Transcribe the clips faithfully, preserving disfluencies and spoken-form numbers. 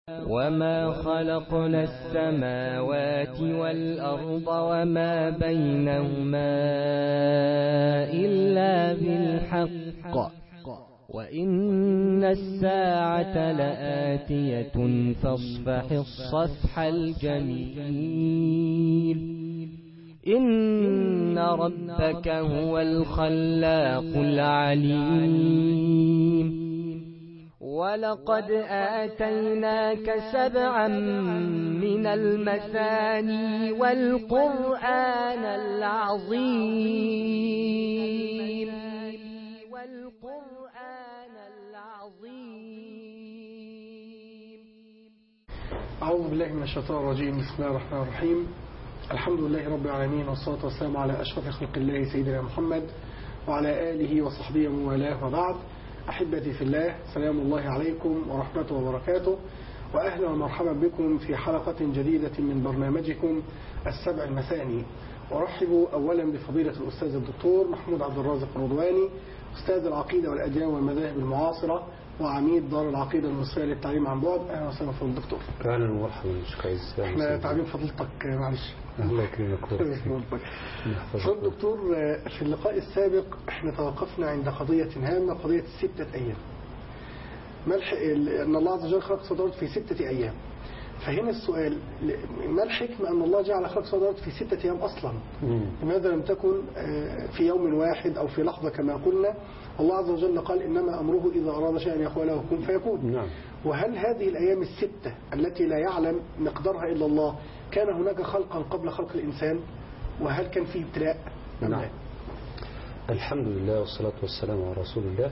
وما خلقنا السماوات والأرض وما بينهما إلا بالحق وإن الساعة لآتية فاصفح الصفح الجميل إن ربك هو الخلاق العليم ولقد آتيناك سبعا من المثاني والقرآن العظيم والقرآن العظيم. أعوذ بالله من الشيطان الرجيم. بسم الله الرحمن الرحيم. الحمد لله رب العالمين والصلاة والسلام على أشرف خلق الله سيدنا محمد وعلى آله وصحبه ومن والاه وبعد. أحبتي في الله، سلام الله عليكم ورحمته وبركاته، وأهلا ومرحبا بكم في حلقة جديدة من برنامجكم السبع المثاني. أرحب أولا بفضيلة الأستاذ الدكتور محمود عبد الرازق الرضواني، أستاذ العقيدة والأديان والمذاهب المعاصرة وعميد دار العقيدة المصرية للتعليم عن بعد. أهلا وسهلا فضل الدكتور. أهلا ومرحبا شيخ عز. احنا تعليم فضيلتك معلش. الله يكرمك. فضل الدكتور، في اللقاء السابق احنا توقفنا عند قضية هامة، قضية الستة أيام. ملح أن الله عز وجل خلق السماوات في ستة أيام. فهنا السؤال، ما الحكمة أن الله جعل خلق السماوات في ستة أيام أصلا؟ لماذا لم تكن في يوم واحد أو في لحظة كما قلنا؟ الله عز وجل قال إنما أمره إذا أراد شيئا يقول له كن فيكون. نعم. وهل هذه الأيام الستة التي لا يعلم مقدارها إلا الله كان هناك خلقا قبل خلق الإنسان؟ وهل كان فيه ابتلاء؟ نعم. الحمد لله والصلاة والسلام على رسول الله.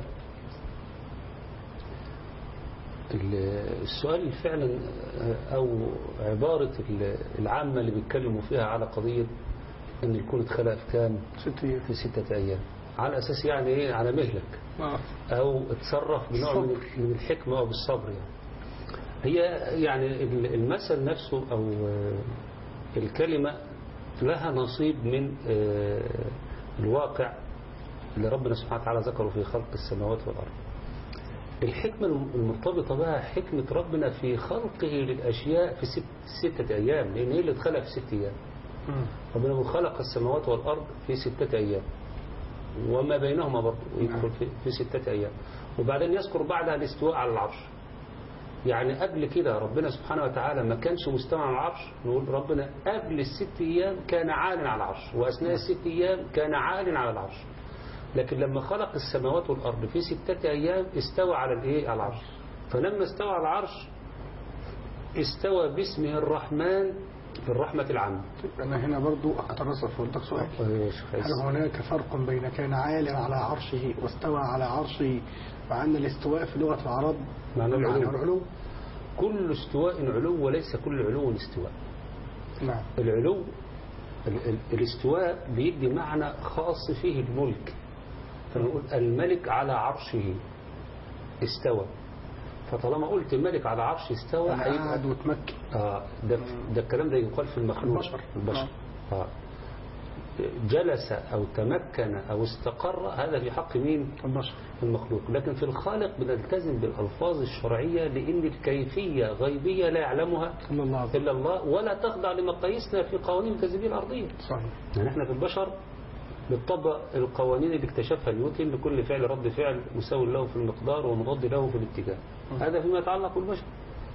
السؤال فعلا أو عبارة العامة اللي بيتكلموا فيها على قضية أن الكون اتخلق في كام؟ في ستة أيام، على أساس يعني إيه؟ على مهلك أو اتصرف بنوع من الحكمة أو بالصبر. يعني هي يعني المثل نفسه أو الكلمة لها نصيب من الواقع اللي ربنا سبحانه وتعالى ذكره في خلق السماوات والأرض. الحكمة المرتبطة بها حكمة ربنا في خلقه للأشياء في ست ستة أيام، لأن هي اللي اتخلق في ست أيام. ربنا خلق السماوات والأرض في ستة أيام وما بينهما برضه يدخل في, في ستة أيام، وبعدين يذكر بعدها الاستواء على العرش. يعني قبل كده ربنا سبحانه وتعالى ما كانش مستوى على العرش، نقول ربنا قبل الست أيام كان عال على العرش، وأثناء الست أيام كان عال على العرش. لكن لما خلق السماوات والأرض في ستة أيام استوى على الإيه؟ على العرش. فلما استوى على العرش استوى باسمه الرحمن في الرحمة العامة. أنا هنا برضو أترصد فضلك سؤال، هل هناك فرق بين كان عالا على عرشه واستوى على عرشه، مع أن الاستواء في لغة العرب معنى العلو. العلو؟ كل استواء علو وليس كل علو استواء. نعم. العلو ال ال الاستواء بيدي معنى خاص فيه الملك، فنقول الملك على عرشه استوى. فطالما قلت الملك على عرش استوى قعد وتمكن. اه ده ده الكلام ده يقال في المخلوق البشر. البشر. آه. جلس او تمكن او استقر، هذا في حق مين؟ البشر، المخلوق. لكن في الخالق بنلتزم بالالفاظ الشرعيه، لان الكيفيه غيبيه لا يعلمها الا الله, إلا الله ولا تخضع لمقاييسنا في قوانين الجاذبيه الارضيه. صحيح. يعني احنا في البشر بنطبق القوانين اللي اكتشفها نيوتن، لكل فعل رد فعل مساوي له في المقدار ومضاد له في الاتجاه. هذا فيما يتعلق بالبشر.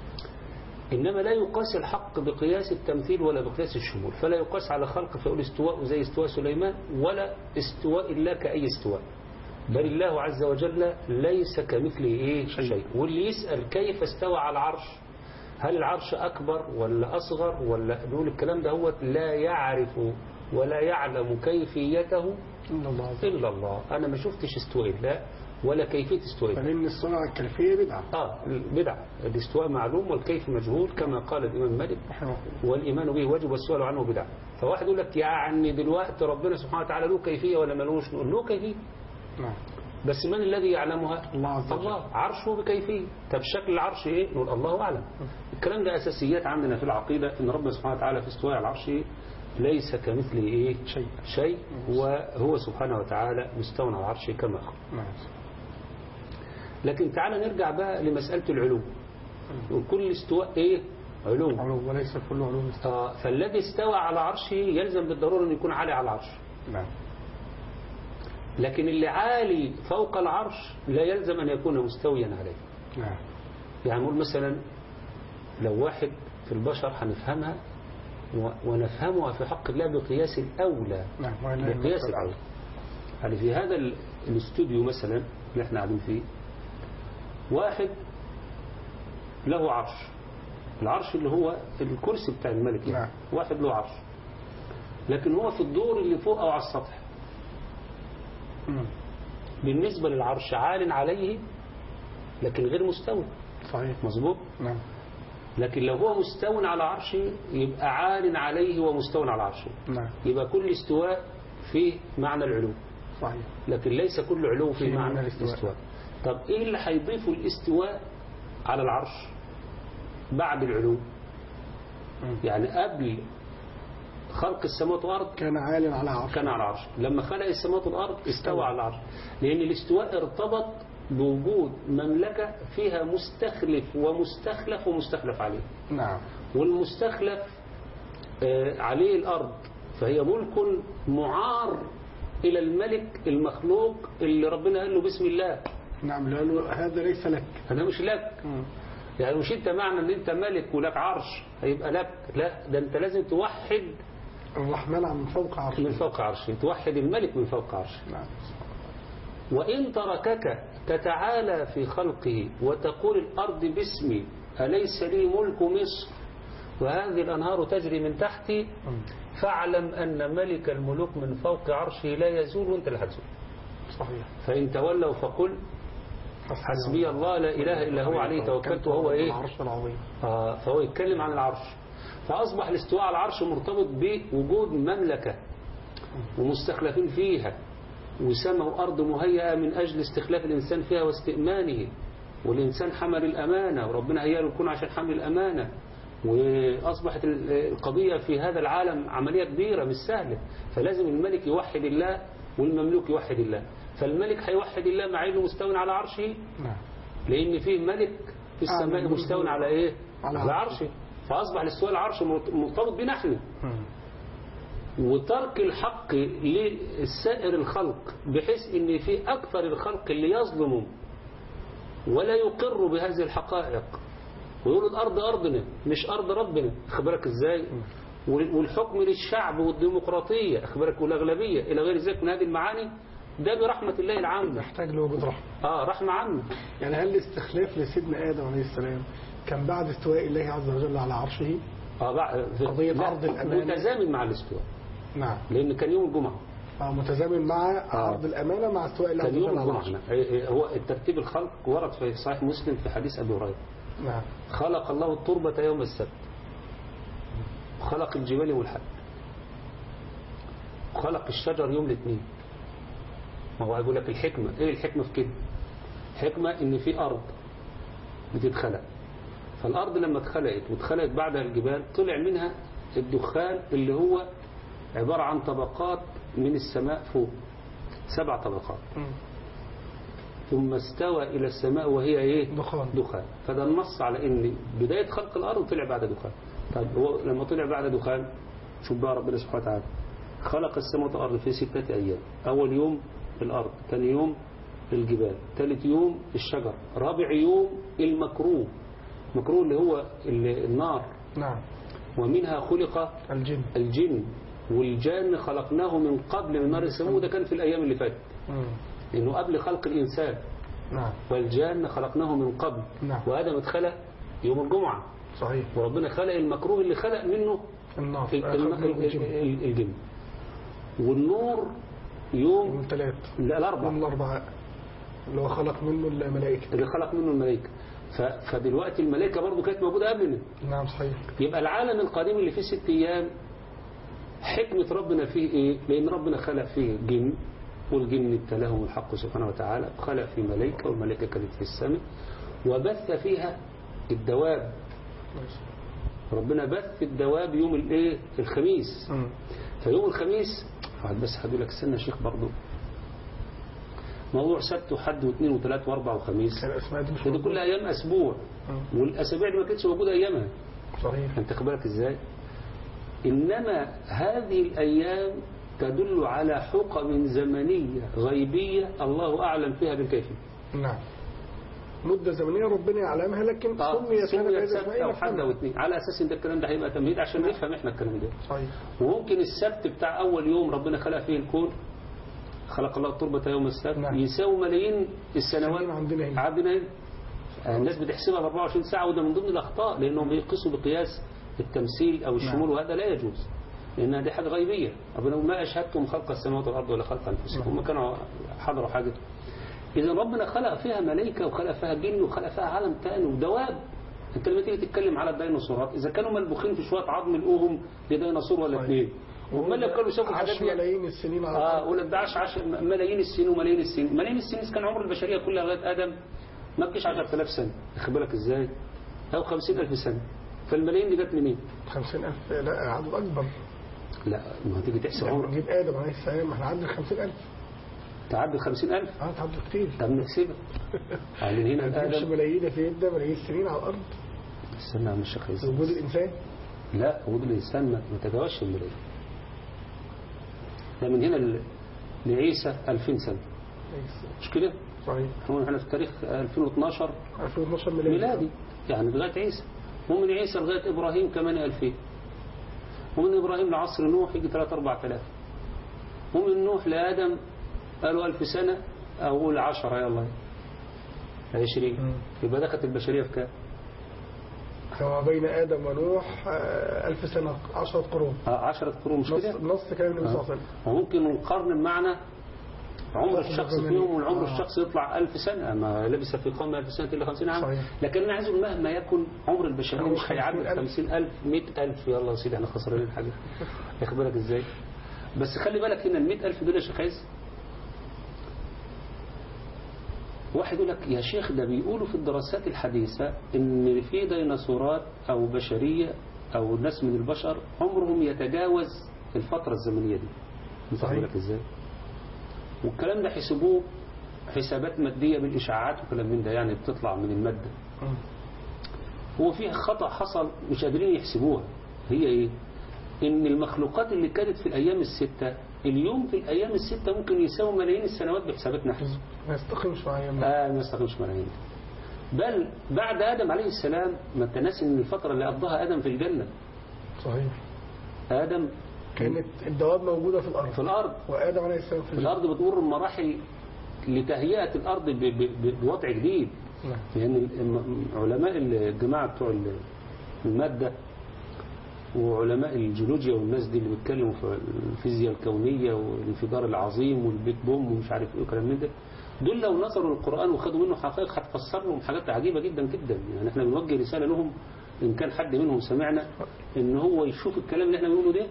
إنما لا يقاس الحق بقياس التمثيل ولا بقياس الشمول، فلا يقاس على خلق فيقول استواء زي استواء سليمان، ولا استواء إلا كأي استواء، بل الله عز وجل ليس كمثله إيه شيء. واللي يسأل كيف استوى على العرش، هل العرش أكبر ولا أصغر ولا، نقول الكلام ده هو لا يعرف ولا يعلم كيفيته إلا الله, إلا الله. أنا ما شفتش استواء الله ولا كيفية استواء، فإن الصنعة الكيفية بدعة. آه بدعة. الاستواء معلوم والكيف مجهول كما قال الإمام مالك، والإيمان به واجب والسؤال عنه بدعة. فواحد يقول لك يعني دلوقتي ربنا سبحانه وتعالى له كيفية ولا ملوش؟ نقول له كيفية. نعم. بس من الذي يعلمها؟ الله عز وجل. الله. عرشه بكيفية. طب شكل العرش إيه؟ نقول الله أعلم. الكلام ده أساسيات عندنا في العقيدة، إن ربنا سبحانه وتعالى في استواء على العرش ليس كمثله إيه شيء شيء وهو سبحانه وتعالى مستوى على العرش كما أخبر. لكن تعالى نرجع بقى لمسألة العلو. وكل استواء إيه علو علو وليس كل علو استواء. آه فالذي استوى على عرشه يلزم بالضرورة أن يكون عالي على العرش. نعم. لكن اللي عالي فوق العرش لا يلزم أن يكون مستويا عليه. نعم. يعني نقول مثلا لو واحد في البشر هنفهمها ونفهمها في حق الله بقياس الأولى. نعم. بقياس الأولى. يعني في هذا الاستوديو مثلا اللي احنا قاعدين فيه واحد له عرش، العرش اللي هو الكرسي بتاع الملك يعني. نعم. واحد له عرش لكن هو في الدور اللي فوق أو على السطح. مم. بالنسبة للعرش عال عليه لكن غير مستوى. صحيح. مظبوط. نعم. لكن لو هو مستوى على عرشه يبقى عال عليه ومستوى على عرشه. نعم. يبقى كل استواء فيه معنى العلو. صحيح. لكن ليس كل علو فيه معنى, معنى الاستواء. الاستواء. طب ايه اللي هيضيفه الاستواء على العرش بعد العلو؟ مم. يعني قبل خلق السماوات والارض كان عال على عرش، كان على عرش. لما خلق السماوات والارض استوى على العرش، لان الاستواء ارتبط بوجود مملكة فيها مستخلف ومستخلف ومستخلف عليه. نعم. والمستخلف آه عليه الأرض، فهي ملك معار إلى الملك المخلوق اللي ربنا قال له بسم الله. نعم. لأنه هذا ليس لك، هذا مش لك. م. يعني مش انت معنى ان انت ملك ولك عرش هيبقى لك، لا، ده انت لازم توحد الرحمن من فوق عرشه، من فوق عرشه، توحد الملك من فوق عرشه. نعم. وإن تركك تتعالى في خلقه وتقول الأرض باسمي أليس لي ملك مصر وهذه الأنهار تجري من تحتي، فاعلم أن ملك الملوك من فوق عرشه لا يزول وانت اللي هتزول. صحيح. فإن تولوا فقل حسبي الله لا إله إلا هو عليه توكلت وهو إيه العرش العظيم. آه فهو يتكلم عن العرش. فأصبح الاستواء على العرش مرتبط بوجود مملكة ومستخلفين فيها وسماء وأرض مهيئة من أجل استخلاف الإنسان فيها واستئمانه، والإنسان حمل الأمانة وربنا هيئ له الكون عشان حمل الأمانة. وأصبحت القضية في هذا العالم عملية كبيرة مش سهلة، فلازم الملك يوحد الله والمملوك يوحد الله. فالملك هيوحد الله مع انه مستوى على عرشه، لأن فيه ملك في السماء مستوى على إيه؟ على عرشه. فأصبح الاستواء العرش مرتبط بنا احنا. وترك الحق لسائر الخلق بحيث ان في اكثر الخلق اللي يظلموا ولا يقر بهذه الحقائق ويقولوا الارض ارضنا مش ارض ربنا، اخبرك ازاي؟ والحكم للشعب والديمقراطيه اخبرك والاغلبيه الى غير ذلك من هذه المعاني، ده برحمه الله العامه، يحتاج لوجود رحمه. اه رحمه عامه. يعني هل الاستخلاف لسيدنا ادم عليه السلام كان بعد استواء الله عز وجل على عرشه؟ اه بعد قضيه ارض الامانه متزامن مع الاستواء. نعم. لأن كان يوم الجمعة. اه متزامن مع آه. عرض الأمانة مع استواء الله كان يوم الجمعة. هو الترتيب الخلق ورد في صحيح مسلم في حديث أبي هريرة. نعم. خلق الله التربة يوم السبت، وخلق الجبال يوم الحد، وخلق الشجر يوم الاثنين. ما هو هيقول لك الحكمة، ايه الحكمة في كده؟ حكمة ان في أرض بتتخلق، فالأرض لما اتخلقت واتخلقت بعدها الجبال طلع منها الدخان اللي هو عبارة عن طبقات من السماء فوق، سبع طبقات. م. ثم استوى إلى السماء وهي إيه؟ دخان. دخان. فده النص على إن بداية خلق الأرض طلع بعد دخان. طيب هو لما طلع بعد دخان شوف بقى ربنا سبحانه وتعالى خلق السماء والأرض في ستة أيام. أول يوم الأرض، ثاني يوم الجبال، ثالث يوم الشجر، رابع يوم المكروه. المكروه اللي هو النار. نعم. ومنها خلق الجن الجن والجان خلقناه من قبل من نار السموم، وده كان في الأيام اللي فاتت لأنه قبل خلق الإنسان. نعم. والجان خلقناه من قبل. نعم. وآدم اتخلق يوم الجمعة. صحيح. وربنا خلق المكروه اللي خلق منه النار الجن. الجن والنور يوم الثلاث الأربعاء يوم الأربعاء اللي هو خلق منه الملائكة اللي خلق منه الملائكة. فدلوقتي الملائكة برضو كانت موجودة قبلنا. نعم صحيح. يبقى العالم القديم اللي فيه ست أيام حكمة ربنا فيه إيه؟ لأن ربنا خلق فيه جن، والجن ابتلاهم الحق سبحانه وتعالى، خلق فيه ملائكة والملائكة كانت في السماء، وبث فيها الدواب. ربنا بث الدواب يوم الايه؟ الخميس. م. فيوم الخميس بس هقول لك استنى يا شيخ برضو موضوع سبت وحد واثنين وثلاث واربع وخميس، دي كلها ايام اسبوع، والاسابيع دي ما كانتش موجوده ايامها. صحيح. انت خبرك ازاي؟ انما هذه الايام تدل على حقب زمنيه غيبيه الله اعلم فيها بالكيفيه. نعم. مدة زمنية ربنا يعلمها، لكن سمي سنة سبت أو حد أو اثنين، على أساس إن ده الكلام ده هيبقى تمهيد عشان نعم. نفهم إحنا الكلام ده. صحيح. وممكن السبت بتاع أول يوم ربنا خلق فيه الكون، خلق الله التربة يوم السبت، نعم. يساوي ملايين السنوات عندنا هنا. عندنا هنا. الناس بتحسبها ب أربعة وعشرين ساعة، وده من ضمن الأخطاء لأنهم بيقيسوا بقياس التمثيل أو الشمول، نعم. وهذا لا يجوز لأنها دي حاجة غيبية. ربنا ما أشهدتم خلق السماوات والأرض ولا خلق أنفسكم، ما كانوا حضروا حاجة. إذا ربنا خلق فيها ملائكة وخلق فيها جن وخلق فيها عالم تاني ودواب. أنت لما تيجي تتكلم على الديناصورات، إذا كانوا ملبوخين في شوية عظم لقوهم لديناصور ولا اثنين، وما لو كانوا شافوا الحاجات دي ملايين السنين على اه ولا بدعش عشر ملايين السنين وملايين السنين ملايين السنين كان عمر البشرية كلها لغاية آدم ما بقيش عشرة آلاف سنة. واخد بالك إزاي؟ أو خمسين ألف سنة. فالملايين دي جت منين؟ خمسين ألف لا عدد أكبر. لا ما هتيجي تحسب عمر. نجيب آدم عليه السلام احنا عدنا خمسين ألف. تعدي خمسين ألف؟ اه تعدي كتير. طب نحسبها. يعني هنا الآدم مش ملايين في يده ملايين السنين على الأرض. استنى يا عم الشيخ عيسى. وجود الإنسان؟ لا وجود الإنسان ما تتجاوزش الملايين. ده من هنا لعيسى ألفين سنة. مش كده؟ صحيح. احنا في تاريخ ألفين واثناشر ألفين واثناشر ميلادي. ميلادي يعني لغاية عيسى. ومن عيسى لغاية إبراهيم كمان ألفين. ومن إبراهيم لعصر نوح يجي ثلاثة أربعة آلاف. ومن نوح لآدم قالوا ألف سنة أو قول عشرة يلا عشرين. يبقى دخلت البشرية في كام؟ هو بين آدم ونوح ألف سنة عشرة قرون. آه عشرة قرون مش كده؟ نص كلام النبي صلى الله عليه وسلم. وممكن نقارن المعنى عمر الشخص فيهم والعمر آه. الشخص يطلع ألف سنة، ما لبس في قوم ألف سنة إلا خمسين عام. صحيح. لكن أنا عايز مهما يكن عمر البشرية مش هيعدي خمسين ألف مئة ألف. يلا يا سيدي احنا خسرانين الحاجة. ياخد بالك إزاي؟ بس خلي بالك هنا المئة ألف دول يا شيخ عز، واحد يقول لك يا شيخ ده بيقولوا في الدراسات الحديثة ان في ديناصورات او بشرية او ناس من البشر عمرهم يتجاوز الفترة الزمنية دي. صحيح لك ازاي؟ والكلام ده حسبوه حسابات مادية بالاشعاعات وكلام من ده، يعني بتطلع من المادة. هو فيه خطأ حصل مش قادرين يحسبوها. هي ايه؟ ان المخلوقات اللي كانت في الايام الستة اليوم في الأيام الستة ممكن يساوي ملايين السنوات بحساباتنا احنا. ما يستقيمش معايا. آه ما يستقيمش ملايين. بل بعد آدم عليه السلام ما تناسي ان الفترة اللي قضاها آدم في الجنة. صحيح. آدم كانت الدواب موجودة في الأرض. في الأرض. وآدم عليه السلام في الجنة. الأرض بتمر مراحل لتهيئة الأرض بوضع جديد. نعم. لأن علماء الجماعة بتوع المادة وعلماء الجيولوجيا والناس دي اللي بيتكلموا في الفيزياء الكونية والانفجار العظيم والبيت بوم ومش عارف ايه وكلام من ده، دول لو نظروا للقرآن وخدوا منه حقائق هتفسر لهم حاجات عجيبة جدا جدا. يعني احنا بنوجه رسالة لهم ان كان حد منهم سمعنا ان هو يشوف الكلام اللي احنا بنقوله ده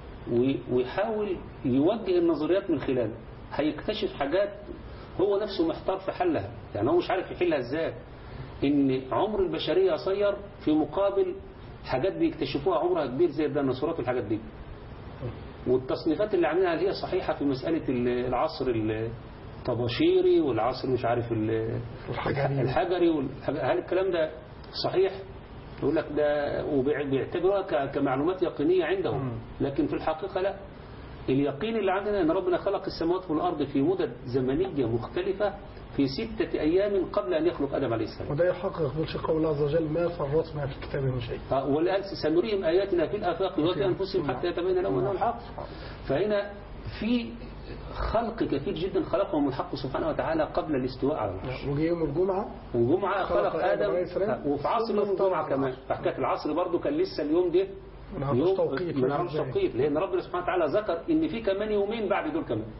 ويحاول يوجه النظريات من خلاله، هيكتشف حاجات هو نفسه محتار في حلها. يعني هو مش عارف يحلها ازاي. ان عمر البشرية قصير في مقابل حاجات بيكتشفوها عمرها كبير زي الديناصورات والحاجات دي. والتصنيفات اللي عاملينها هي صحيحة في مسألة العصر الطباشيري والعصر مش عارف الحجري, الحجري والحجري. هل الكلام ده صحيح؟ يقول لك ده وبيعتبروها كمعلومات يقينية عندهم، لكن في الحقيقة لا. اليقين اللي عندنا ان ربنا خلق السماوات والأرض في مدد زمنية مختلفة في ستة أيام قبل أن يخلق آدم عليه السلام. وده يحقق من قول الله عز وجل ما فرطنا في الكتاب من شيء. والآن سنريهم آياتنا في الآفاق وفي أنفسهم حتى يتبين لهم أنه الحق. فهنا في خلق كثير جدا خلقهم الحق سبحانه وتعالى قبل الاستواء على العرش. وجي يوم الجمعة والجمعة خلق آدم، وفي عصر يوم الجمعة كمان. فحكاية العصر برضو كان لسه اليوم ده يوم توقيت من عرش توقيت، لأن ربنا سبحانه وتعالى ذكر إن في كمان يومين بعد دول كمان.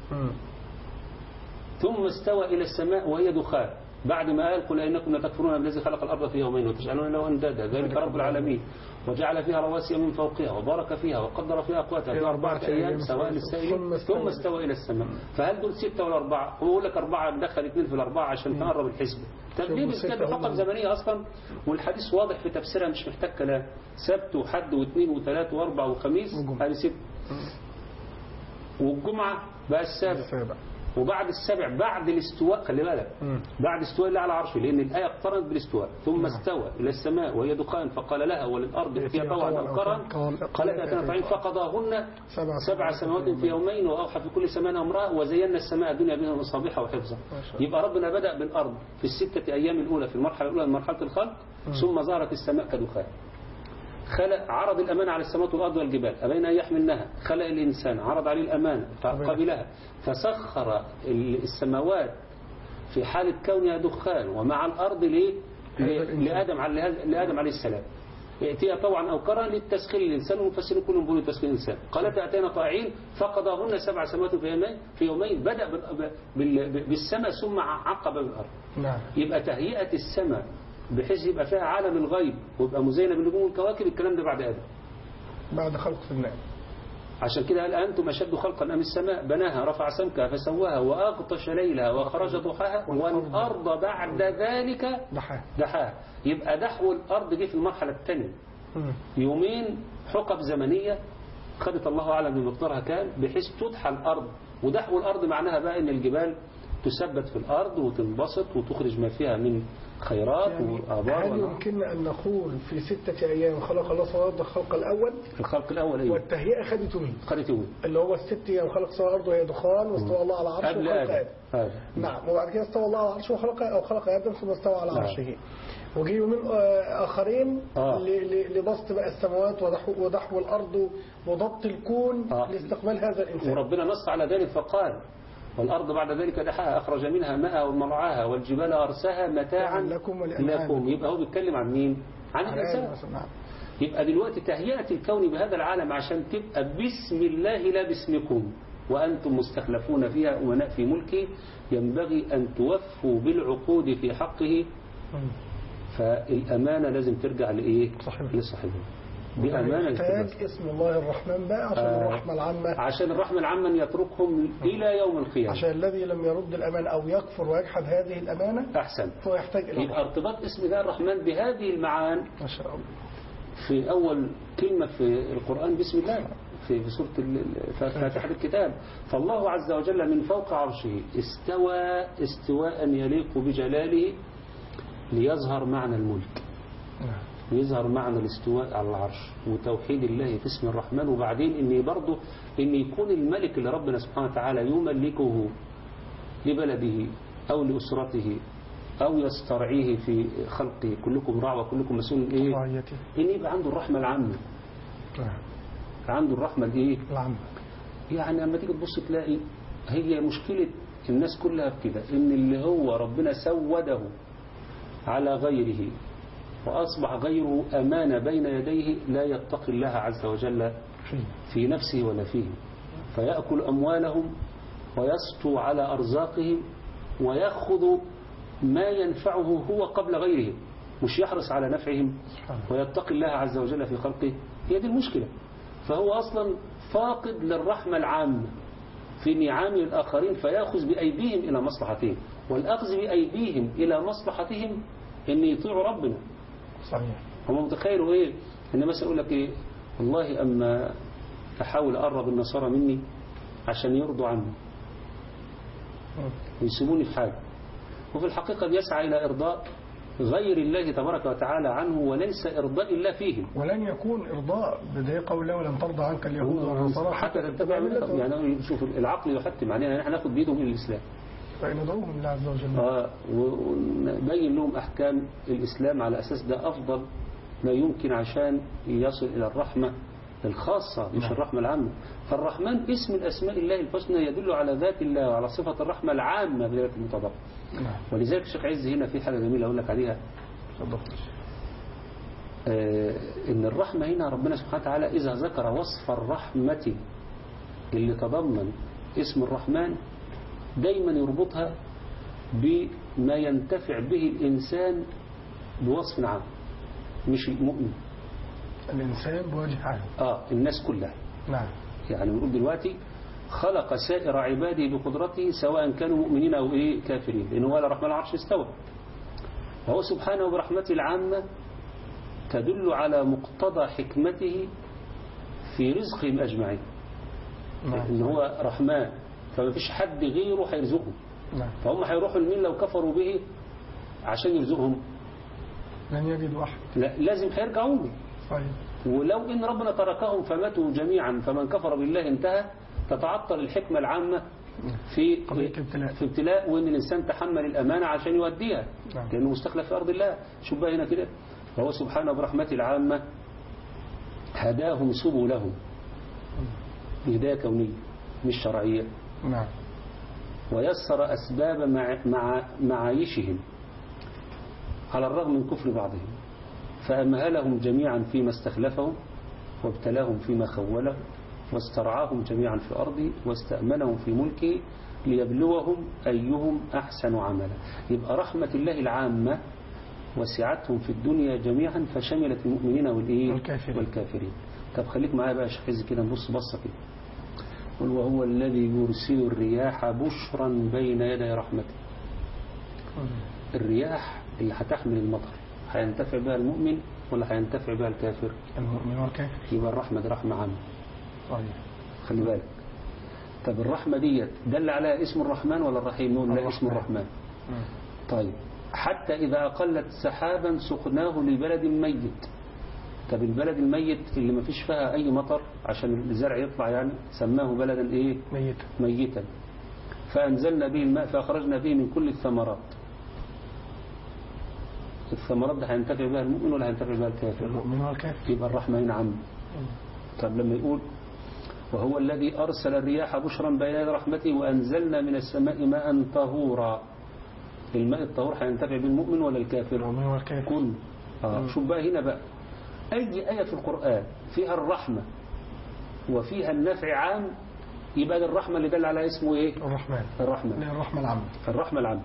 ثم استوى إلى السماء وهي دخان بعد ما قال قل إنكم لتكفرون بالذي خلق الأرض في يومين وتجعلون له أندادا ذلك رب العالمين وجعل فيها رواسي من فوقها وبارك فيها وقدر فيها أقواتها في أربعة أيام سواء للسائلين ثم استوى إلى السماء. فهل دول ستة ولا أربعة؟ هو يقول لك أربعة دخل اثنين في الأربعة عشان تقرب الحسبة. تبديل السنة حقب زمنية أصلا، والحديث واضح في تفسيرها مش محتاج كلام. سبت وحد واثنين وثلاث وأربع وخميس هذه ست، والجمعة بقى السابع. وبعد السبع بعد الاستواء، خلي بالك بعد استواء الله على عرشه، لأن الآية اقترنت بالاستواء. ثم استوى إلى السماء وهي دخان فقال لها وللأرض ائتيا طوعا أو كرها قالت أتينا طوعين فقضاهن سبع سماوات في يومين وأوحى في كل سماء أمرها وزينا السماء الدنيا بها مصابيح وحفظا. يبقى ربنا بدأ بالأرض في الستة أيام الأولى في المرحلة الأولى من مرحلة الخلق، ثم ظهرت السماء كدخان. خلق عرض الأمانة على السماوات والأرض والجبال أبين أن يحملنها. خلق الإنسان عرض عليه الأمانة فقبلها، فسخر السماوات في حالة كونها دخان ومع الأرض ليه؟ لآدم لآدم عليه السلام ائتيا طوعا أو كرها للتسخير الإنسان، ومفسرين كلهم بيقولوا تسخير الإنسان. قالت أتينا طائعين فقضاهن سبع سماوات في يومين في يومين بدأ بالسماء ثم عقب بالأرض. يبقى تهيئة السماء بحيث يبقى فيها عالم الغيب ويبقى مزينة بالنجوم والكواكب، الكلام ده بعد آدم، بعد خلق السماء. عشان كده هل أنتم أشد خلقا أم السماء بناها رفع سمكها فسواها وأغطش ليلها وخرج ضحاها والأرض بعد ذلك دحاها. يبقى دحو الأرض جه في المرحلة الثانية، يومين حقب زمنية خدت الله أعلم بمقدارها كام بحيث تدحى الأرض. ودحو الأرض معناها بقى إن الجبال تثبت في الأرض وتنبسط وتخرج ما فيها من خيرات يعني وآبار. هل يمكن أن نقول في ستة أيام خلق الله سماوات والأرض الخلق الأول؟ الخلق الأول أيوه. والتهيئة خدت مين؟ خدت مين؟ اللي هو الست أيام خلق سماوات والأرض وهي دخان واستوى الله على عرشه وخلق آدم. آدم. نعم. وبعد كده استوى الله على عرشه وخلق أو خلق آدم ثم استوى على عرشه. وجي يومين آخرين آه. لبسط بقى السماوات ودحو, ودحو الأرض وضبط الكون آه. لاستقبال هذا الإنسان. وربنا نص على ذلك فقال والأرض بعد ذلك دحاها أخرج منها ماءها ومرعاها والجبال أرساها متاعا لكم, لكم. يبقى هو بيتكلم عن مين؟ عن الإنسان. يبقى دلوقتي تهيئة الكون بهذا العالم عشان تبقى باسم الله لا باسمكم وأنتم مستخلفون فيها أمناء في ملكه، ينبغي أن توفوا بالعقود في حقه. فالأمانة لازم ترجع لإيه؟ لصاحبها. بأمانة يحتاج اسم الله الرحمن بقى عشان آه الرحمة العامة، عشان الرحمة العامة يتركهم إلى يوم القيامة، عشان الذي لم يرد الأمانة أو يكفر ويجحد هذه الأمانة أحسن فهو يحتاج إلى يبقى ارتباط اسم الله الرحمن بهذه المعان. ما شاء الله. في أول كلمة في القرآن بسم الله في في سورة فاتحة الكتاب. فالله عز وجل من فوق عرشه استوى استواء يليق بجلاله ليظهر معنى الملك، يظهر معنى الاستواء على العرش وتوحيد الله في اسم الرحمن. وبعدين ان برضه ان يكون الملك اللي ربنا سبحانه وتعالى يملكه لبلده او لأسرته او يسترعيه في خلقه، كلكم راع وكلكم مسؤول ايه، ان يبقى عنده الرحمة العامة، عنده الرحمة الايه العامة. يعني لما تيجي تبص تلاقي هي مشكلة الناس كلها بكده، ان اللي هو ربنا سوده على غيره وأصبح غيره أمانة بين يديه لا يتقي الله عز وجل في نفسه ولا فيه، فيأكل أموالهم ويسطو على أرزاقهم ويأخذ ما ينفعه هو قبل غيرهم، مش يحرص على نفعهم ويتقي الله عز وجل في خلقه. هي دي المشكلة. فهو أصلا فاقد للرحمة العامة في نعام الآخرين، فيأخذ بأيديهم إلى مصلحتهم، والأخذ بأيديهم إلى مصلحتهم إن يطيعوا ربنا. صحيح. هم متخيلوا إيه؟ إن مثلا يقول لك إيه، والله أما أحاول أقرب النصارى مني عشان يرضوا عني ويسيبوني في حاجة، وفي الحقيقة بيسعى إلى إرضاء غير الله تبارك وتعالى عنه وليس إرضاء الله فيهم. ولن يكون إرضاء بداية قوله ولن ترضى عنك اليهود والنصارى حتى تتبع ملتهم. يعني شوف العقل يحتم علينا نحن ناخذ بيدهم إلى الإسلام فندعوهم الله عز وجل آه ونبين لهم أحكام الإسلام على أساس ده أفضل ما يمكن عشان يصل إلى الرحمة الخاصة مش نعم. الرحمة العامة. فالرحمن اسم الأسماء الله الحسنى يدل على ذات الله وعلى صفة الرحمة العامة بذات المطابقة. نعم. ولذلك الشيخ عز هنا في حاجة جميلة أقول لك عليها. آه إن الرحمة هنا ربنا سبحانه وتعالى إذا ذكر وصف الرحمة اللي تضمن اسم الرحمن دايما يربطها بما ينتفع به الإنسان بوصف عام، مش المؤمن، الإنسان بوجه عام آه الناس كلها. نعم. يعني بنقول دلوقتي خلق سائر عباده بقدرته سواء كانوا مؤمنين أو إيه كافرين، لأنه هو على الرحمن العرش استوى، وهو سبحانه برحمته العامة تدل على مقتضى حكمته في رزقهم أجمعين. نعم. إن هو رحمن فما فيش حد غيره هيرزقهم. نعم. فهم هيروحوا لمين لو كفروا به عشان يرزقهم؟ لن يجدوا أحد. لا لازم هيرجعوا له. صحيح. ولو إن ربنا تركهم فماتوا جميعا فمن كفر بالله انتهى، تتعطل الحكمة العامة في ابتلاء. في ابتلاء وإن الإنسان تحمل الأمانة عشان يوديها. نعم. لأنه مستخلف في أرض الله. شوف بقى هنا كده، فهو سبحانه برحمته العامة هداهم سبلهم بهداية كونية مش شرعية. نعم. ويسر أسباب مع مع معايشهم على الرغم من كفر بعضهم، فأمهلهم جميعا فيما استخلفهم وابتلاهم فيما خوله واسترعاهم جميعا في أرضه واستأمنهم في ملكه ليبلوهم أيهم أحسن عملا. يبقى رحمة الله العامة وسعتهم في الدنيا جميعا فشملت المؤمنين والإيه والكافرين. والكافرين. طب خليك معايا بقى يا شيخ عز كده نبص بصة كده. قل وهو الذي يرسل الرياح بشرا بين يدي رحمته. الرياح اللي هتحمل المطر هينتفع بها المؤمن ولا هينتفع بها الكافر؟ المؤمن والكافر. يبقى الرحمة دي رحمة عامة. صحيح. خلي بالك. طب الرحمة ديت دل عليها اسم الرحمن ولا الرحيم؟ نقول لا اسم الرحمن. مم. طيب حتى إذا أقلت سحابا سقناه لبلد ميت. طب البلد الميت اللي ما فيش فيها أي مطر عشان الزرع يطلع يعني سماه بلدا إيه؟ ميتا. ميتا. فأنزلنا به الماء فأخرجنا به من كل الثمرات. الثمرات ده هينتفع بها المؤمن ولا هينتفع بها الكافر؟ المؤمن والكافر. يبقى الرحمة هنا عامة. طب لما يقول وهو الذي أرسل الرياح بشرا بين يدي رحمته وأنزلنا من السماء ماء طهورا. الماء الطهور هينتفع بالمؤمن ولا الكافر؟ المؤمن والكافر. كل آه. شوف بقى هنا بقى أي آية في القرآن فيها الرحمة وفيها النفع عام يبقى الرحمة اللي دل على اسمه إيه؟ الرحمن. الرحمة. الرحمة العامة. الرحمة العامة.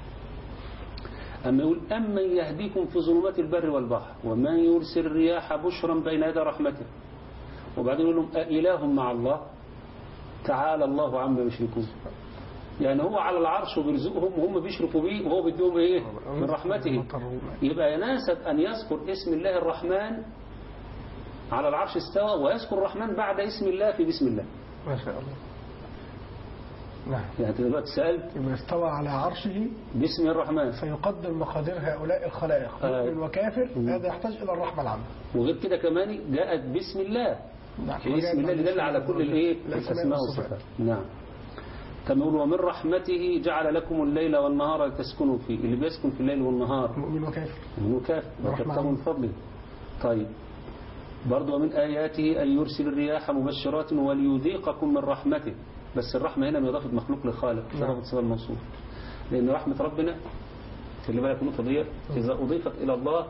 أما يقول أمن يهديكم في ظلمات البر والبحر ومن يرسل الرياح بشرا بين يدي رحمته. وبعدين يقول لهم أإله مع الله تعالى الله عما يشركون. يعني هو على العرش وبيرزقهم وهم بيشركوا بيه وهو بيديهم ايه من رحمته. يبقى يناسب أن يذكر اسم الله الرحمن على العرش استوى ويذكر الرحمن بعد اسم الله في بسم الله. ما شاء الله. نعم. يعني انت دلوقتي سألت يبقى استوى على عرشه باسم الرحمن فيقدر مقادير هؤلاء الخلائق مؤمن آه. وكافر. هذا يحتاج إلى الرحمة العامة. وغير كده كمان جاءت بسم الله. نعم. بسم الله اللي دل على كل الايه الأسماء والصفات. نعم. كما يقول ومن رحمته جعل لكم الليل والنهار لتسكنوا فيه. اللي بيسكن في الليل والنهار مؤمن وكافر. مؤمن وكافر وتبتغوا من فضله. طيب برضو ومن آياته أن يرسل الرياح مبشرات وليذيقكم من رحمته. بس الرحمة هنا من إضافة مخلوق لخالق مش إضافة صفة الموصوف. لأن رحمة ربنا اللي بالك النقطة دي إذا أضيفت إلى الله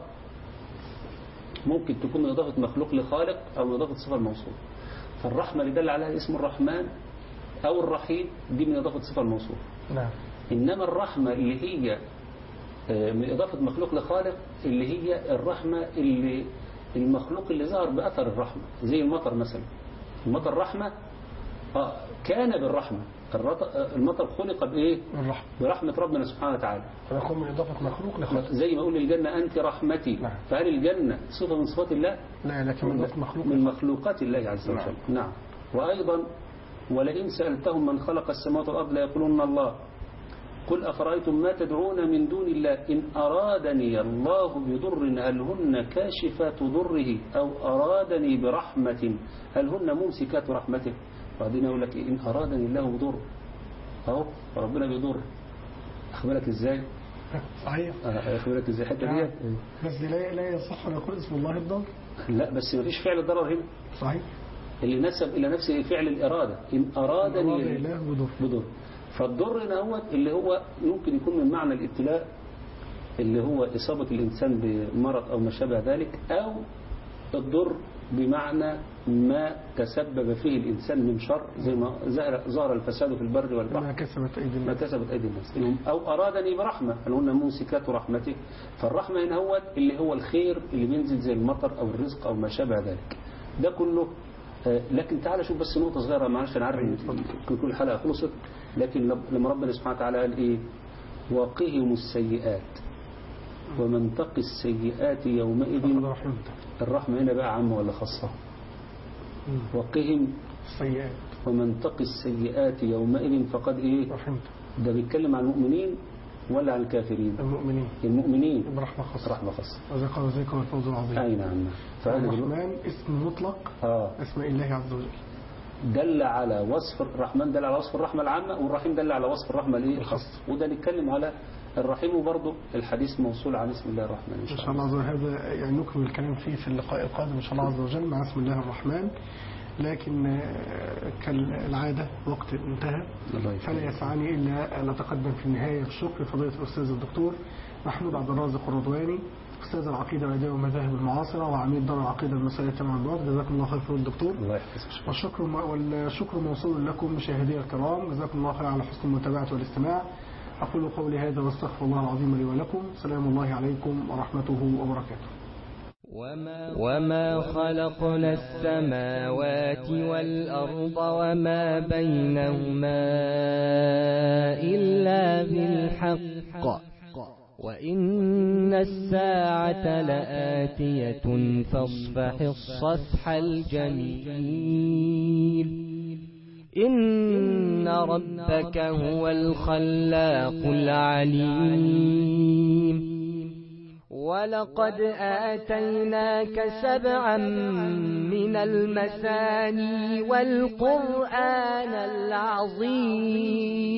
ممكن تكون من إضافة مخلوق لخالق أو من إضافة صفة الموصوف. فالرحمة اللي دل عليها اسم الرحمن أو الرحيم دي من إضافة صفة الموصوف. نعم. إنما الرحمة اللي هي من إضافة مخلوق لخالق اللي هي الرحمة اللي المخلوق اللي ظهر بأثر الرحمة زي المطر مثلا. المطر رحمة آه كان بالرحمة. المطر خلق بإيه؟ الرحمة. برحمة ربنا سبحانه وتعالى. فيكون من إضافة مخلوق لخالق. زي ما أقول للجنة أنت رحمتي. نعم. فهل الجنة صفة من صفات الله؟ لا لكن من إضافة مخلوق من مخلوقات الله عز وجل. نعم. نعم. وأيضا ولئن سألتهم من خلق السماوات والأرض ليقولون الله قل أفرأيتم ما تدعون من دون الله إن أرادني الله بضر هل هن كاشفات ضره أو أرادني برحمة هل هن ممسكات رحمته. بعدين يقول لك إن أرادني الله بضر أهو ربنا بيضر. أخبرك إزاي؟ صحيح. أخبرك إزاي حتى ديت. بس لا لا يصح أن يقول اسم الله الضر. لا بس ما فيش فعل الضرر هنا. صحيح. اللي نسب إلى نفسه فعل الإرادة إن أرادني الله بضر. بضر. فالضر هنا هو اللي هو ممكن يكون من معنى الابتلاء اللي هو إصابة الإنسان بمرض أو ما شابه ذلك أو الضر بمعنى ما تسبب فيه الإنسان من شر زي ما ظهر الفساد في البر والبحر ما كسبت أيدي الناس. ما كسبت أيدي الناس أو أرادني برحمة هل هن ممسكات رحمته. فالرحمة هنا هو اللي هو الخير اللي بينزل زي المطر أو الرزق أو ما شابه ذلك. ده كله. لكن تعالى شوف بس نقطة صغيرة معلش أنا عارف إن كل حلقة خلصت لكن لما ربنا سبحانه وتعالى قال إيه وقهم السيئات ومن تقي السيئات يومئذ. الرحمة هنا بقى عامة ولا خاصة؟ وقهم السيئات ومن تقي السيئات يومئذ فقد إيه رحمت. ده بيتكلم عن المؤمنين ولا عن الكافرين؟ المؤمنين. المؤمنين برحمة خاصة. رحمة خاصة. وذلك وذلك الفوز العظيم. أي نعم. الرحمن اسم مطلق آه. اسم الله عز وجل، دل على وصف الرحمن، دل على وصف الرحمة العامة، والرحيم دل على وصف الرحمة الايه الخاصة. وده نتكلم على الرحيم، وبرضه الحديث موصول عن اسم الله الرحمن إن شاء الله عز وجل. هذا يعني نكمل الكلام فيه في اللقاء القادم إن شاء الله عز وجل مع اسم الله الرحمن. لكن كالعادة وقت انتهى، فلا يسعني إلا أن أتقدم في النهاية الشكر لفضيلة الأستاذ الدكتور محمود عبد الرازق الرضواني، أستاذ العقيدة والأديان والمذاهب المعاصرة وعميد دار العقيدة المصرية جامعة البعد. جزاكم الله خير الدكتور. الله يحفظك. والشكر والشكر موصول لكم مشاهدي الكرام، جزاكم الله خير على حسن المتابعة والاستماع. أقول قولي هذا واستغفر الله العظيم لي ولكم. سلام الله عليكم ورحمته وبركاته. وما خلقنا السماوات والأرض وما بينهما إلا بالحق وإن الساعة لآتية فاصفح الصفح الجميل. إن ربك هو الخلاق العليم. ولقد آتيناك سبعا من المثاني والقرآن العظيم.